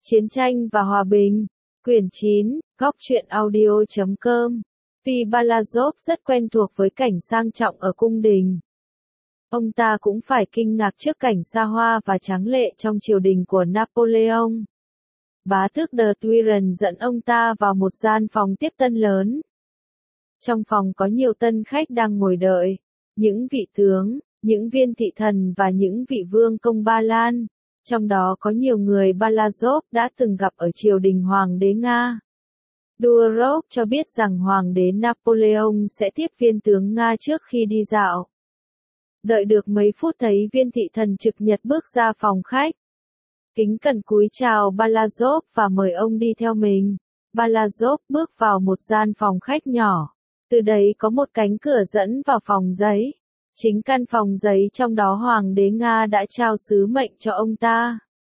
Chiến tranh và hòa bình. Quyển 9, Góc truyện audio.com. Vì Balazov rất quen thuộc với cảnh sang trọng ở cung đình. Ông ta cũng phải kinh ngạc trước cảnh xa hoa và tráng lệ trong triều đình của Napoleon. Bá tước de Turenne dẫn ông ta vào một gian phòng tiếp tân lớn. Trong phòng có nhiều tân khách đang ngồi đợi, những vị tướng, những viên thị thần và những vị vương công Ba Lan. Trong đó có nhiều người Balazov đã từng gặp ở triều đình Hoàng đế Nga. Durov cho biết rằng Hoàng đế Napoleon sẽ tiếp viên tướng Nga trước khi đi dạo. Đợi được mấy phút thấy viên thị thần trực nhật bước ra phòng khách. Kính cẩn cúi chào Balazov và mời ông đi theo mình. Balazov bước vào một gian phòng khách nhỏ. Từ đấy có một cánh cửa dẫn vào phòng giấy. Chính căn phòng giấy trong đó Hoàng đế Nga đã trao sứ mệnh cho ông ta.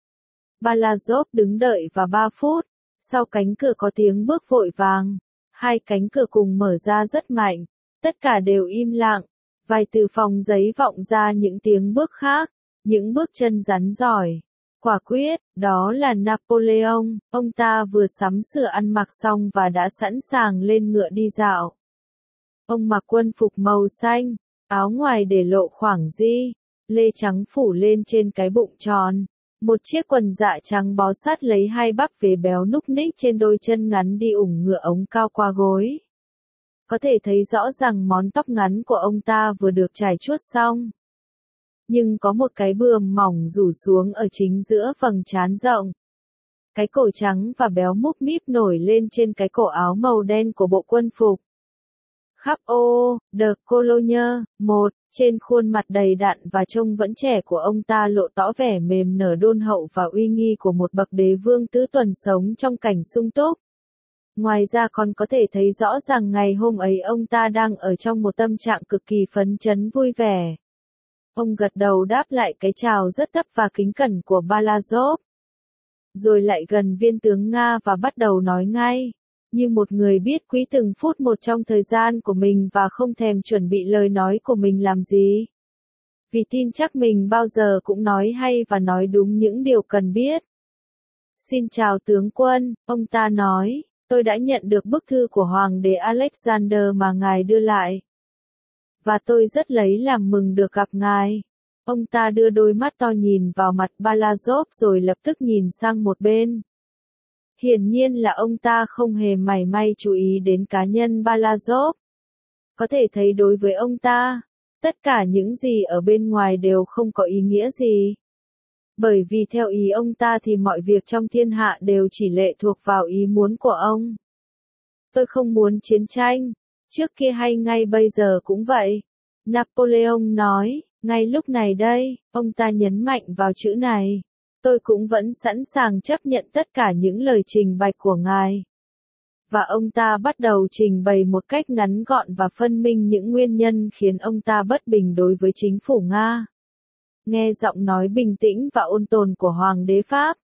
Balazov đứng đợi vào 3 phút. Sau cánh cửa có tiếng bước vội vàng. Hai cánh cửa cùng mở ra rất mạnh. Tất cả đều im lặng. Vài từ phòng giấy vọng ra những tiếng bước khác. Những bước chân rắn giỏi. Quả quyết, đó là Napoleon. Ông ta vừa sắm sửa ăn mặc xong và đã sẵn sàng lên ngựa đi dạo. Ông mặc quân phục màu xanh. Áo ngoài để lộ khoảng di, lê trắng phủ lên trên cái bụng tròn. Một chiếc quần dạ trắng bó sát lấy hai bắp vế béo núc ních trên đôi chân ngắn đi ủng ngựa ống cao qua gối. Có thể thấy rõ rằng món tóc ngắn của ông ta vừa được trải chuốt xong. Nhưng có một cái bườm mỏng rủ xuống ở chính giữa vầng trán rộng. Cái cổ trắng và béo múp míp nổi lên trên cái cổ áo màu đen của bộ quân phục. Khắp ô, de Cologne, trên khuôn mặt đầy đặn và trông vẫn trẻ của ông ta lộ tỏ vẻ mềm nở đôn hậu và uy nghi của một bậc đế vương tứ tuần sống trong cảnh sung túc. Ngoài ra còn có thể thấy rõ rằng ngày hôm ấy ông ta đang ở trong một tâm trạng cực kỳ phấn chấn vui vẻ. Ông gật đầu đáp lại cái chào rất thấp và kính cẩn của Balazov. Rồi lại gần viên tướng Nga và bắt đầu nói ngay. Như một người biết quý từng phút một trong thời gian của mình và không thèm chuẩn bị lời nói của mình làm gì. Vì tin chắc mình bao giờ cũng nói hay và nói đúng những điều cần biết. Xin chào tướng quân, ông ta nói, tôi đã nhận được bức thư của Hoàng đế Alexander mà ngài đưa lại. Và tôi rất lấy làm mừng được gặp ngài. Ông ta đưa đôi mắt to nhìn vào mặt Balazov rồi lập tức nhìn sang một bên. Hiển nhiên là ông ta không hề mảy may chú ý đến cá nhân Balazov. Có thể thấy đối với ông ta, tất cả những gì ở bên ngoài đều không có ý nghĩa gì. Bởi vì theo ý ông ta thì mọi việc trong thiên hạ đều chỉ lệ thuộc vào ý muốn của ông. Tôi không muốn chiến tranh, trước kia hay ngay bây giờ cũng vậy. Napoleon nói, ngay lúc này đây, ông ta nhấn mạnh vào chữ này. Tôi cũng vẫn sẵn sàng chấp nhận tất cả những lời trình bày của ngài. Và ông ta bắt đầu trình bày một cách ngắn gọn và phân minh những nguyên nhân khiến ông ta bất bình đối với chính phủ Nga. Nghe giọng nói bình tĩnh và ôn tồn của Hoàng đế Pháp,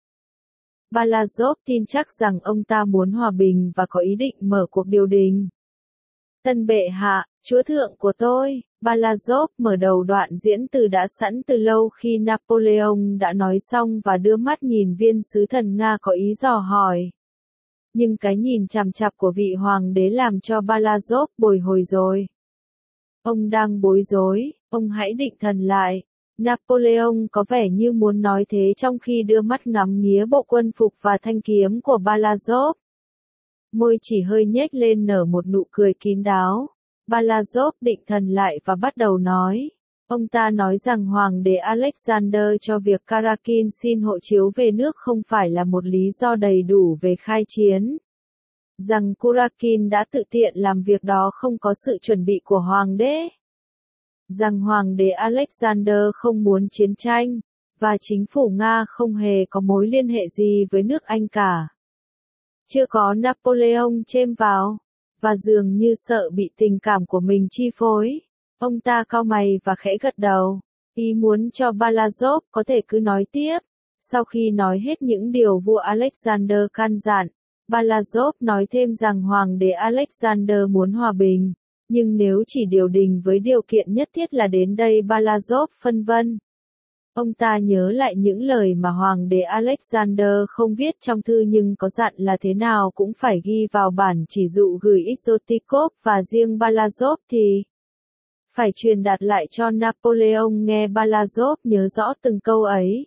Balazov tin chắc rằng ông ta muốn hòa bình và có ý định mở cuộc điều đình. Tân bệ hạ, chúa thượng của tôi, Balazov mở đầu đoạn diễn từ đã sẵn từ lâu khi Napoleon đã nói xong và đưa mắt nhìn viên sứ thần Nga có ý dò hỏi. Nhưng cái nhìn chằm chằm của vị hoàng đế làm cho Balazov bồi hồi rồi. Ông đang bối rối, ông hãy định thần lại. Napoleon có vẻ như muốn nói thế trong khi đưa mắt ngắm nghía bộ quân phục và thanh kiếm của Balazov. Môi chỉ hơi nhếch lên nở một nụ cười kín đáo. Balazov định thần lại và bắt đầu nói. Ông ta nói rằng Hoàng đế Alexander cho việc Karakin xin hộ chiếu về nước không phải là một lý do đầy đủ về khai chiến. Rằng Kurakin đã tự tiện làm việc đó không có sự chuẩn bị của Hoàng đế. Rằng Hoàng đế Alexander không muốn chiến tranh, và chính phủ Nga không hề có mối liên hệ gì với nước Anh cả. Chưa có Napoleon chêm vào, và dường như sợ bị tình cảm của mình chi phối. Ông ta cau mày và khẽ gật đầu, ý muốn cho Balazov có thể cứ nói tiếp. Sau khi nói hết những điều vua Alexander căn dặn, Balazov nói thêm rằng Hoàng đế Alexander muốn hòa bình, nhưng nếu chỉ điều đình với điều kiện nhất thiết là đến đây Balazov phân vân. Ông ta nhớ lại những lời mà Hoàng đế Alexander không viết trong thư nhưng có dặn là thế nào cũng phải ghi vào bản chỉ dụ gửi Ixotikov và riêng Balazov thì phải truyền đạt lại cho Napoleon nghe. Balazov nhớ rõ từng câu ấy.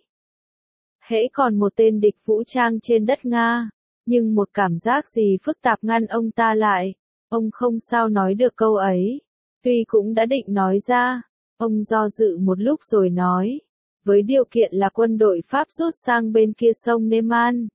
Hễ còn một tên địch vũ trang trên đất Nga, nhưng một cảm giác gì phức tạp ngăn ông ta lại. Ông không sao nói được câu ấy. Tuy cũng đã định nói ra, ông do dự một lúc rồi nói, với điều kiện là quân đội Pháp rút sang bên kia sông Neman.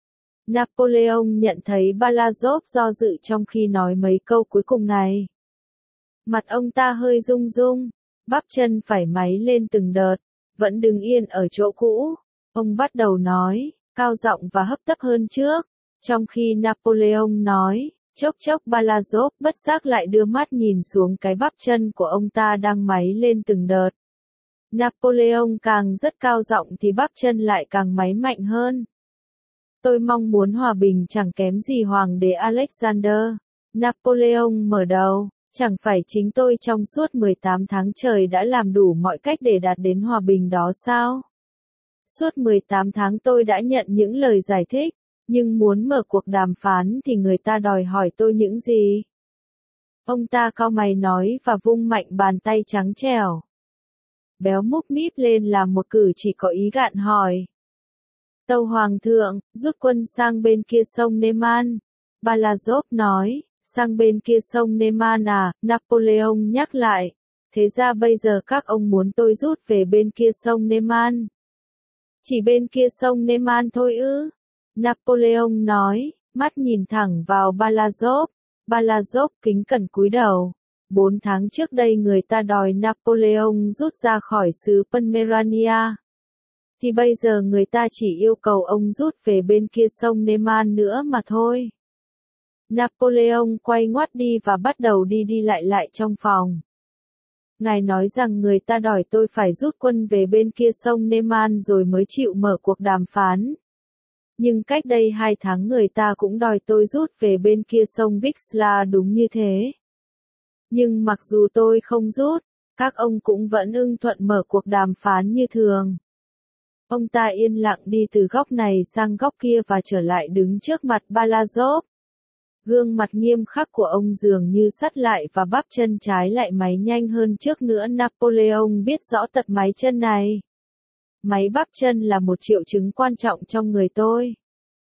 Napoleon nhận thấy Balazov do dự trong khi nói mấy câu cuối cùng này. Mặt ông ta hơi rung rung, bắp chân phải máy lên từng đợt, vẫn đứng yên ở chỗ cũ. Ông bắt đầu nói, cao giọng và hấp tấp hơn trước. Trong khi Napoleon nói, chốc chốc Balazov bất giác lại đưa mắt nhìn xuống cái bắp chân của ông ta đang máy lên từng đợt. Napoleon càng rất cao giọng thì bắp chân lại càng máy mạnh hơn. Tôi mong muốn hòa bình chẳng kém gì Hoàng đế Alexander. Napoleon mở đầu, chẳng phải chính tôi trong suốt 18 tháng trời đã làm đủ mọi cách để đạt đến hòa bình đó sao? Suốt 18 tháng tôi đã nhận những lời giải thích, nhưng muốn mở cuộc đàm phán thì người ta đòi hỏi tôi những gì? Ông ta cau mày nói và vung mạnh bàn tay trắng trẻo. Béo múc míp lên làm một cử chỉ có ý gạn hỏi. Tâu Hoàng thượng, rút quân sang bên kia sông Neman. Balazov nói, sang bên kia sông Neman à, Napoleon nhắc lại. Thế ra bây giờ các ông muốn tôi rút về bên kia sông Neman. Chỉ bên kia sông Neman thôi ư? Napoleon nói, mắt nhìn thẳng vào Balazov. Balazov kính cẩn cúi đầu. 4 tháng trước đây người ta đòi Napoleon rút ra khỏi xứ Pomerania. Thì bây giờ người ta chỉ yêu cầu ông rút về bên kia sông Neman nữa mà thôi. Napoleon quay ngoắt đi và bắt đầu đi lại trong phòng. Ngài nói rằng người ta đòi tôi phải rút quân về bên kia sông Neman rồi mới chịu mở cuộc đàm phán. Nhưng cách đây 2 tháng người ta cũng đòi tôi rút về bên kia sông Vixla đúng như thế. Nhưng mặc dù tôi không rút, các ông cũng vẫn ưng thuận mở cuộc đàm phán như thường. Ông ta yên lặng đi từ góc này sang góc kia và trở lại đứng trước mặt Balazov. Gương mặt nghiêm khắc của ông dường như sắt lại và bắp chân trái lại máy nhanh hơn trước nữa. Napoleon biết rõ tật máy chân này. Máy bắp chân là một triệu chứng quan trọng trong người tôi.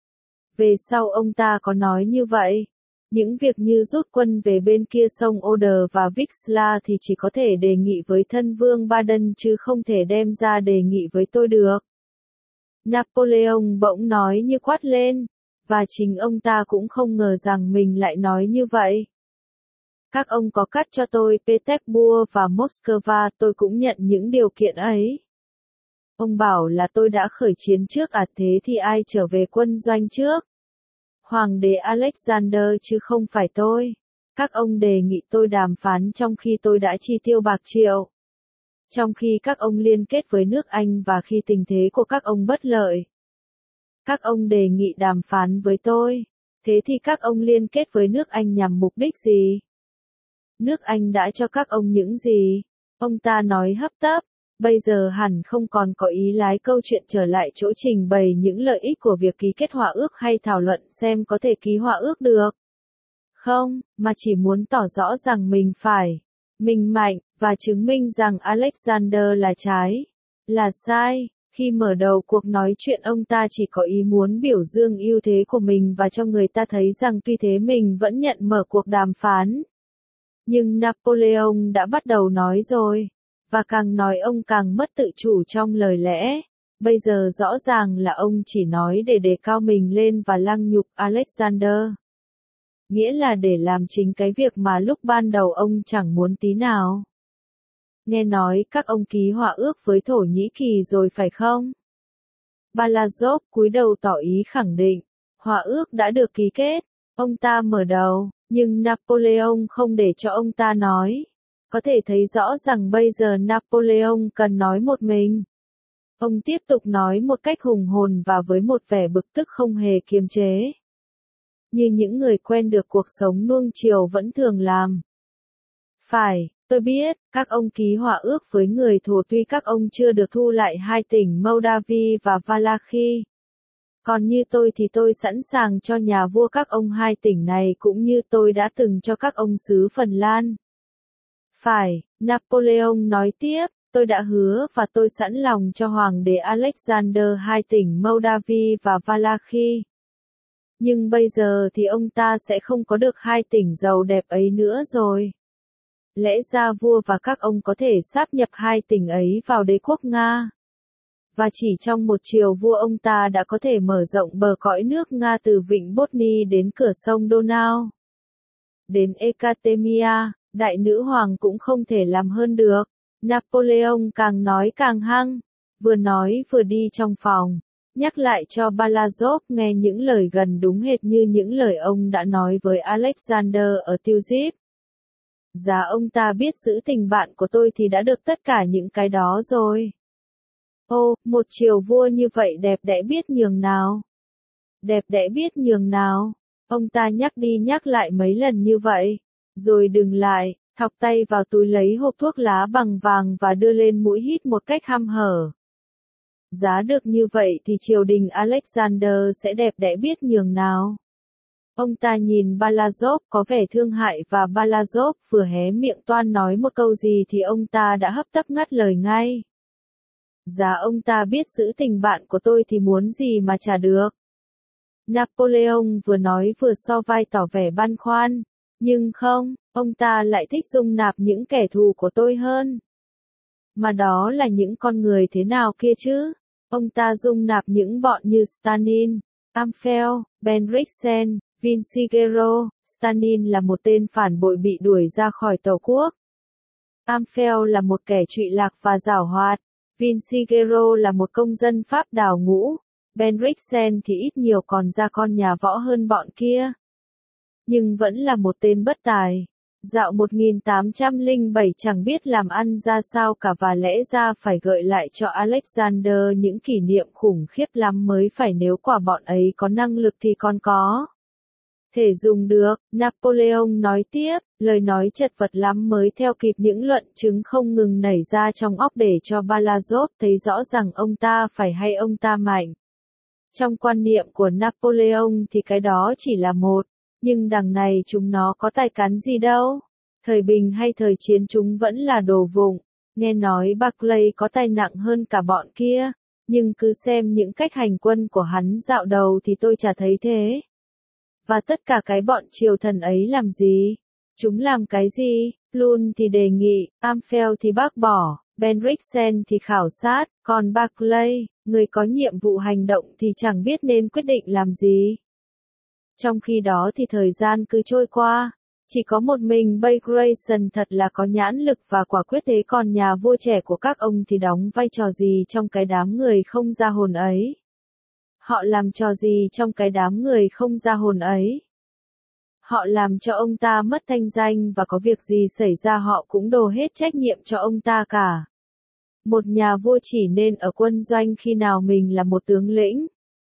Về sau ông ta có nói như vậy. Những việc như rút quân về bên kia sông Oder và Vixla thì chỉ có thể đề nghị với thân vương Baden chứ không thể đem ra đề nghị với tôi được. Napoleon bỗng nói như quát lên, và chính ông ta cũng không ngờ rằng mình lại nói như vậy. Các ông có cắt cho tôi Petersburg và Moscow, tôi cũng nhận những điều kiện ấy. Ông bảo là tôi đã khởi chiến trước à, thế thì ai trở về quân doanh trước? Hoàng đế Alexander chứ không phải tôi. Các ông đề nghị tôi đàm phán trong khi tôi đã chi tiêu bạc triệu. Trong khi các ông liên kết với nước Anh và khi tình thế của các ông bất lợi. Các ông đề nghị đàm phán với tôi. Thế thì các ông liên kết với nước Anh nhằm mục đích gì? Nước Anh đã cho các ông những gì? Ông ta nói hấp tấp. Bây giờ hẳn không còn có ý lái câu chuyện trở lại chỗ trình bày những lợi ích của việc ký kết hòa ước hay thảo luận xem có thể ký hòa ước được. Không, mà chỉ muốn tỏ rõ rằng mình phải minh mạnh, và chứng minh rằng Alexander là trái, là sai. Khi mở đầu cuộc nói chuyện ông ta chỉ có ý muốn biểu dương ưu thế của mình và cho người ta thấy rằng tuy thế mình vẫn nhận mở cuộc đàm phán. Nhưng Napoleon đã bắt đầu nói rồi. Và càng nói ông càng mất tự chủ trong lời lẽ. Bây giờ rõ ràng là ông chỉ nói để đề cao mình lên và lăng nhục Alexander. Nghĩa là để làm chính cái việc mà lúc ban đầu ông chẳng muốn tí nào. Nghe nói các ông ký hòa ước với Thổ Nhĩ Kỳ rồi phải không? Balazov cúi đầu tỏ ý khẳng định. Hòa ước đã được ký kết. Ông ta mở đầu, nhưng Napoleon không để cho ông ta nói. Có thể thấy rõ rằng bây giờ Napoleon cần nói một mình. Ông tiếp tục nói một cách hùng hồn và với một vẻ bực tức không hề kiềm chế. Như những người quen được cuộc sống nuông chiều vẫn thường làm. Phải, Tôi biết, các ông ký hòa ước với người Thổ tuy các ông chưa được thu lại hai tỉnh Moldavia và Valakhi. Còn như tôi thì tôi sẵn sàng cho nhà vua các ông hai tỉnh này cũng như tôi đã từng cho các ông xứ Phần Lan. Phải, Napoleon nói tiếp, tôi đã hứa và tôi sẵn lòng cho Hoàng đế Alexander hai tỉnh Moldavia và Valakhi. Nhưng bây giờ thì ông ta sẽ không có được hai tỉnh giàu đẹp ấy nữa rồi. Lẽ ra vua và các ông có thể sáp nhập hai tỉnh ấy vào đế quốc Nga. Và chỉ trong một chiều vua ông ta đã có thể mở rộng bờ cõi nước Nga từ vịnh Botny đến cửa sông Donau. Đến Ekatemia, đại nữ hoàng cũng không thể làm hơn được. Napoleon càng nói càng hăng, vừa nói vừa đi trong phòng, nhắc lại cho Balazov nghe những lời gần đúng hệt như những lời ông đã nói với Alexander ở Tilsit. Giá ông ta biết giữ tình bạn của tôi thì đã được tất cả những cái đó rồi. Ô, một triều vua như vậy đẹp đẽ biết nhường nào. Đẹp đẽ biết nhường nào. Ông ta nhắc đi nhắc lại mấy lần như vậy. Rồi dừng lại, thọc tay vào túi lấy hộp thuốc lá bằng vàng và đưa lên mũi hít một cách hăm hở. Giá được như vậy thì triều đình Alexander sẽ đẹp đẽ biết nhường nào. Ông ta nhìn Balazov có vẻ thương hại và Balazov vừa hé miệng toan nói một câu gì thì ông ta đã hấp tấp ngắt lời ngay. Giá ông ta biết giữ tình bạn của tôi thì muốn gì mà trả được. Napoleon vừa nói vừa so vai tỏ vẻ băn khoăn. Nhưng không, ông ta lại thích dung nạp những kẻ thù của tôi hơn. Mà đó là những con người thế nào kia chứ? Ông ta dung nạp những bọn như Stalin, Amphel, Bendixen, Vinciguerra. Stalin là một tên phản bội bị đuổi ra khỏi Tổ quốc. Amphel là một kẻ trụy lạc và giảo hoạt. Vinciguerra là một công dân Pháp đào ngũ. Bendixen thì ít nhiều còn ra con nhà võ hơn bọn kia. Nhưng vẫn là một tên bất tài. Dạo 1807 chẳng biết làm ăn ra sao cả và lẽ ra phải gợi lại cho Alexander những kỷ niệm khủng khiếp lắm mới phải nếu quả bọn ấy có năng lực thì còn có thể dùng được. Napoleon nói tiếp, lời nói chật vật lắm mới theo kịp những luận chứng không ngừng nảy ra trong óc để cho Balazov thấy rõ rằng ông ta phải hay ông ta mạnh. Trong quan niệm của Napoleon thì cái đó chỉ là một, nhưng đằng này chúng nó có tài cán gì đâu. Thời bình hay thời chiến chúng vẫn là đồ vụng. Nghe nói Barclay có tài nặng hơn cả bọn kia, nhưng cứ xem những cách hành quân của hắn dạo đầu thì tôi chả thấy thế. Và tất cả cái bọn triều thần ấy làm gì? Chúng làm cái gì? Plun thì đề nghị, Amphel thì bác bỏ, Bendixen thì khảo sát, còn Barclay, người có nhiệm vụ hành động thì chẳng biết nên quyết định làm gì. Trong khi đó thì thời gian cứ trôi qua, chỉ có một mình Bagration thật là có nhãn lực và quả quyết thế còn nhà vua trẻ của các ông thì đóng vai trò gì trong cái đám người không ra hồn ấy? Họ làm trò gì trong cái đám người không ra hồn ấy? Họ làm cho ông ta mất thanh danh và có việc gì xảy ra họ cũng đổ hết trách nhiệm cho ông ta cả. Một nhà vua chỉ nên ở quân doanh khi nào mình là một tướng lĩnh.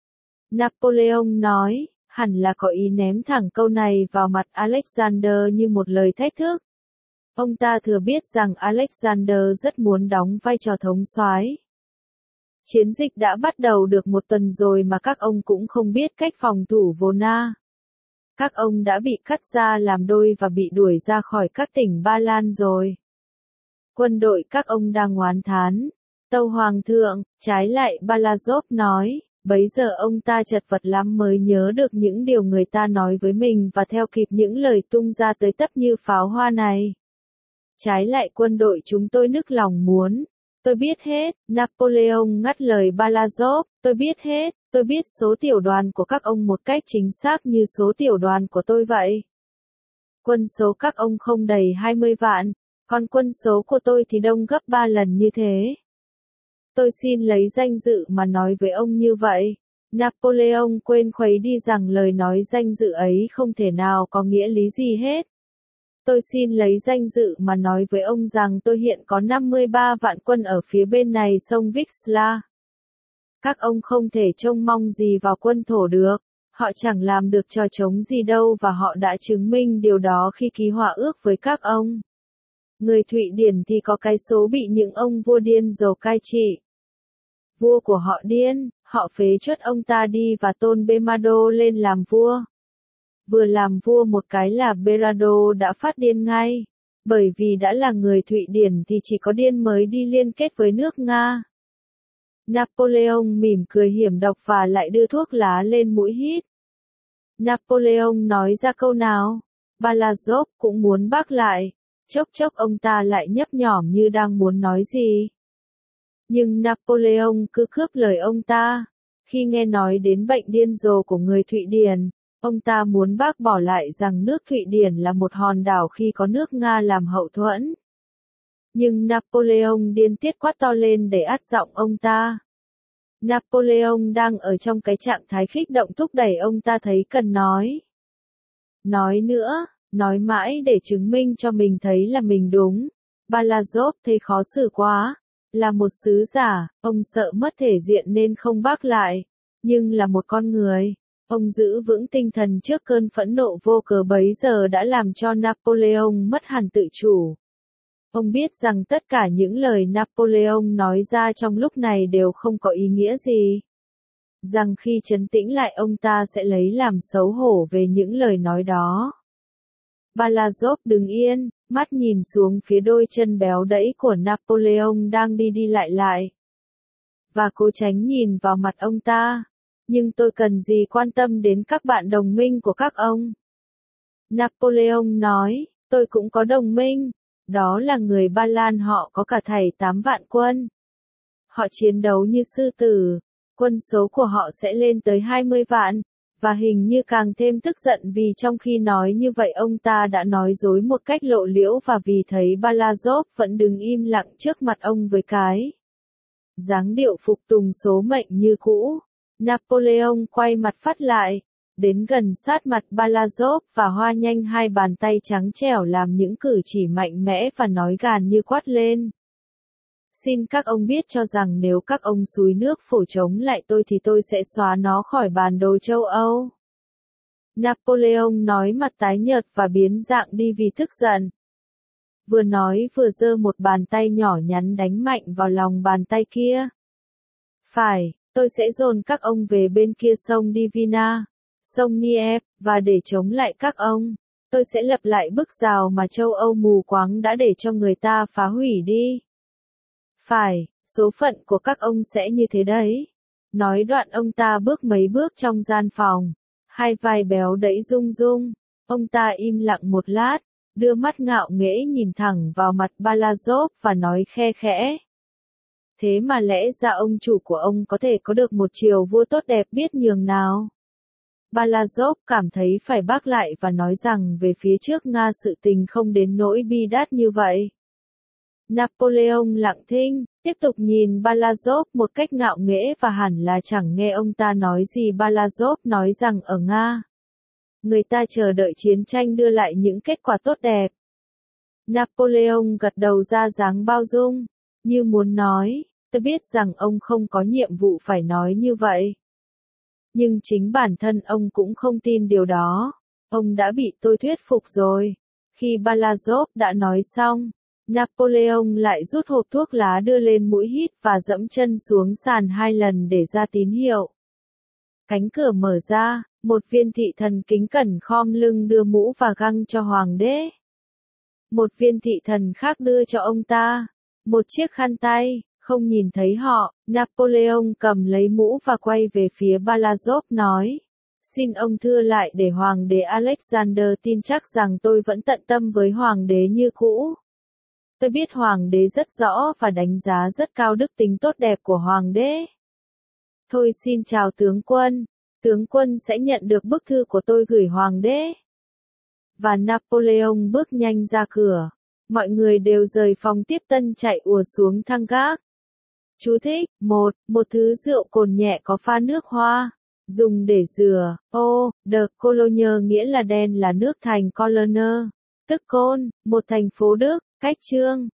Napoleon nói, hẳn là có ý ném thẳng câu này vào mặt Alexander như một lời thách thức. Ông ta thừa biết rằng Alexander rất muốn đóng vai trò thống soái. Chiến dịch đã bắt đầu được một tuần rồi mà các ông cũng không biết cách phòng thủ Vona. Các ông đã bị cắt ra làm đôi và bị đuổi ra khỏi các tỉnh Ba Lan rồi. Quân đội các ông đang oán thán. Tâu Hoàng thượng, trái lại Balazov nói, bấy giờ ông ta chật vật lắm mới nhớ được những điều người ta nói với mình và theo kịp những lời tung ra tới tấp như pháo hoa này. Trái lại quân đội chúng tôi nức lòng muốn. Tôi biết hết, Napoleon ngắt lời Balazov, tôi biết hết, tôi biết số tiểu đoàn của các ông một cách chính xác như số tiểu đoàn của tôi vậy. Quân số các ông không đầy 20 vạn, còn quân số của tôi thì đông gấp 3 lần như thế. Tôi xin lấy danh dự mà nói với ông như vậy. Napoleon quên khuấy đi rằng lời nói danh dự ấy không thể nào có nghĩa lý gì hết. Tôi xin lấy danh dự mà nói với ông rằng tôi hiện có 53 vạn quân ở phía bên này sông Vixla. Các ông không thể trông mong gì vào quân Thổ được. Họ chẳng làm được trò trống gì đâu và họ đã chứng minh điều đó khi ký hòa ước với các ông. Người Thụy Điển thì có cái số bị những ông vua điên rồ cai trị. Vua của họ điên, họ phế truất ông ta đi và tôn Bemado lên làm vua. Vừa làm vua một cái là Berardo đã phát điên ngay. Bởi vì đã là người Thụy Điển thì chỉ có điên mới đi liên kết với nước Nga. Napoleon mỉm cười hiểm độc và lại đưa thuốc lá lên mũi hít. Napoleon nói ra câu nào? Balazov cũng muốn bác lại. Chốc chốc ông ta lại nhấp nhổm như đang muốn nói gì. Nhưng Napoleon cứ cướp lời ông ta. Khi nghe nói đến bệnh điên rồ của người Thụy Điển, ông ta muốn bác bỏ lại rằng nước Thụy Điển là một hòn đảo khi có nước Nga làm hậu thuẫn. Nhưng Napoleon điên tiết quát to lên để át giọng ông ta. Napoleon đang ở trong cái trạng thái kích động thúc đẩy ông ta thấy cần nói. Nói nữa, nói mãi để chứng minh cho mình thấy là mình đúng. Balazov thấy khó xử quá. Là một sứ giả, ông sợ mất thể diện nên không bác lại. Nhưng là một con người, ông giữ vững tinh thần trước cơn phẫn nộ vô cớ bấy giờ đã làm cho Napoleon mất hẳn tự chủ. Ông biết rằng tất cả những lời Napoleon nói ra trong lúc này đều không có ý nghĩa gì. Rằng khi trấn tĩnh lại ông ta sẽ lấy làm xấu hổ về những lời nói đó. Balazov đứng yên, mắt nhìn xuống phía đôi chân béo đẫy của Napoleon đang đi đi lại lại. Và cố tránh nhìn vào mặt ông ta. Nhưng tôi cần gì quan tâm đến các bạn đồng minh của các ông? Napoleon nói, tôi cũng có đồng minh. Đó là người Ba Lan, họ có cả thảy 8 vạn quân. Họ chiến đấu như sư tử. Quân số của họ sẽ lên tới 20 vạn. Và hình như càng thêm tức giận vì trong khi nói như vậy ông ta đã nói dối một cách lộ liễu và vì thấy Balazov vẫn đứng im lặng trước mặt ông với cái dáng điệu phục tùng số mệnh như cũ. Napoleon quay mặt phát lại, đến gần sát mặt Balazov và hoa nhanh hai bàn tay trắng trẻo làm những cử chỉ mạnh mẽ và nói gàn như quát lên. Xin các ông biết cho rằng nếu các ông xúi nước phổ chống lại tôi thì tôi sẽ xóa nó khỏi bản đồ châu Âu. Napoleon nói mặt tái nhợt và biến dạng đi vì tức giận. Vừa nói vừa giơ một bàn tay nhỏ nhắn đánh mạnh vào lòng bàn tay kia. Phải, tôi sẽ dồn các ông về bên kia sông Divina, sông Niev, và để chống lại các ông, tôi sẽ lập lại bức rào mà châu Âu mù quáng đã để cho người ta phá hủy đi. Phải, số phận của các ông sẽ như thế đấy. Nói đoạn ông ta bước mấy bước trong gian phòng. Hai vai béo đẫy rung rung. Ông ta im lặng một lát, đưa mắt ngạo nghễ nhìn thẳng vào mặt Balazov và nói khe khẽ. Thế mà lẽ ra ông chủ của ông có thể có được một triều vua tốt đẹp biết nhường nào. Balazov cảm thấy phải bác lại và nói rằng về phía trước Nga sự tình không đến nỗi bi đát như vậy. Napoleon lặng thinh, tiếp tục nhìn Balazov một cách ngạo nghễ và hẳn là chẳng nghe ông ta nói gì. Balazov nói rằng ở Nga, người ta chờ đợi chiến tranh đưa lại những kết quả tốt đẹp. Napoleon gật đầu ra dáng bao dung, như muốn nói, tôi biết rằng ông không có nhiệm vụ phải nói như vậy. Nhưng chính bản thân ông cũng không tin điều đó. Ông đã bị tôi thuyết phục rồi. Khi Balazov đã nói xong, Napoleon lại rút hộp thuốc lá đưa lên mũi hít và dẫm chân xuống sàn 2 lần để ra tín hiệu. Cánh cửa mở ra, một viên thị thần kính cẩn khom lưng đưa mũ và găng cho hoàng đế. Một viên thị thần khác đưa cho ông ta một chiếc khăn tay. Không nhìn thấy họ, Napoleon cầm lấy mũ và quay về phía Balazov nói. Xin ông thưa lại để hoàng đế Alexander tin chắc rằng tôi vẫn tận tâm với hoàng đế như cũ. Tôi biết hoàng đế rất rõ và đánh giá rất cao đức tính tốt đẹp của hoàng đế. Thôi xin chào tướng quân sẽ nhận được bức thư của tôi gửi hoàng đế. Và Napoleon bước nhanh ra cửa. Mọi người đều rời phòng tiếp tân chạy ùa xuống thang gác. Chú thích, một thứ rượu cồn nhẹ có pha nước hoa, dùng để rửa, de Cologne nghĩa là đen là nước thành Cologne, tức Côn, một thành phố Đức, cách Chương.